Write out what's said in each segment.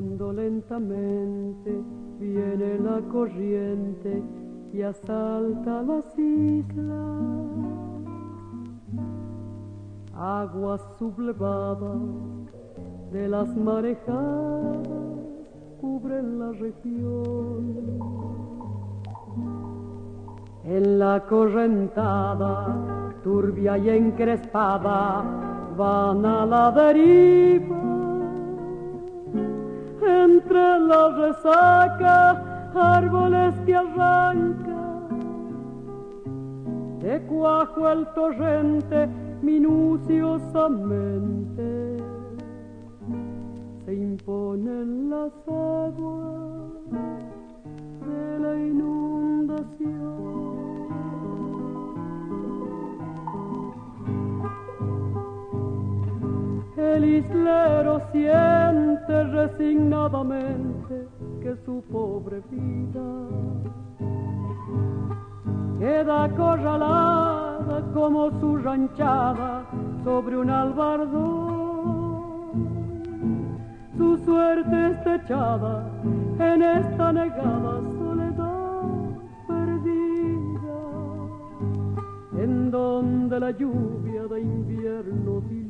Cuando lentamente viene la corriente y asalta las islas, aguas sublevadas de las marejadas cubren la región. En la correntada, turbia y encrespada, van a la deriva. Entre la resaca, árboles que arrancan, de cuajo el torrente minuciosamente. Se imponen las aguas de la inundación. El islero siente resignadamente que su pobre vida queda acorralada como su ranchada sobre un albardón. Su suerte está echada en esta negada soledad perdida, en donde la lluvia de invierno diluvia.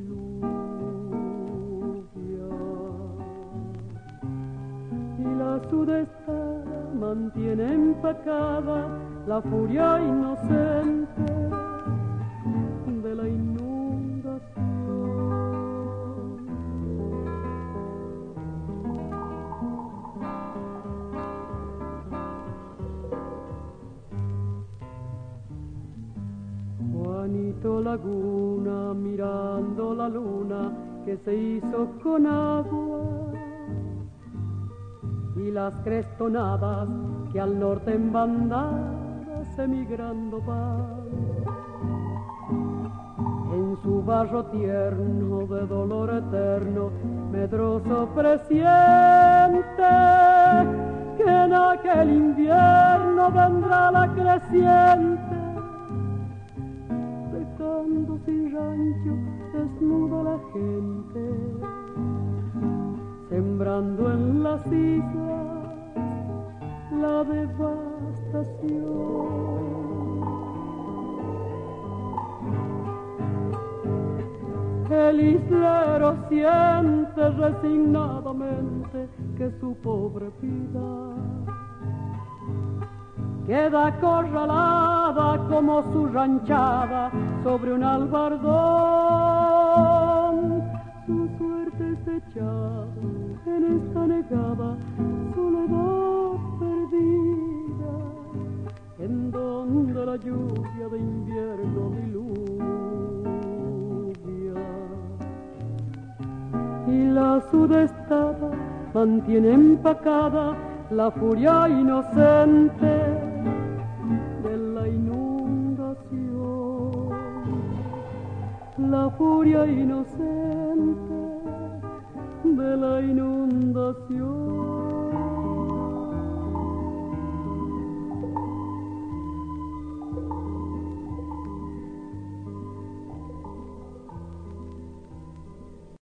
Y la sudestada mantiene empacada la furia inocente de la inundación. Juanito Laguna mirando la luna que se hizo con agua y las crestonadas que al norte en bandadas emigrando van. En su barro tierno de dolor eterno, medroso presiente que en aquel invierno vendrá la creciente, dejando sin rancho desnuda la gente, sembrando en las islas la devastación. El islero siente resignadamente que su pobre vida queda acorralada como su ranchada sobre un albardón. Su suerte está echada en esta negada soledad perdida, en donde la lluvia de invierno diluvia. Y la sudestada mantiene empacada la furia inocente de la inundación. La furia inocente de la inundación.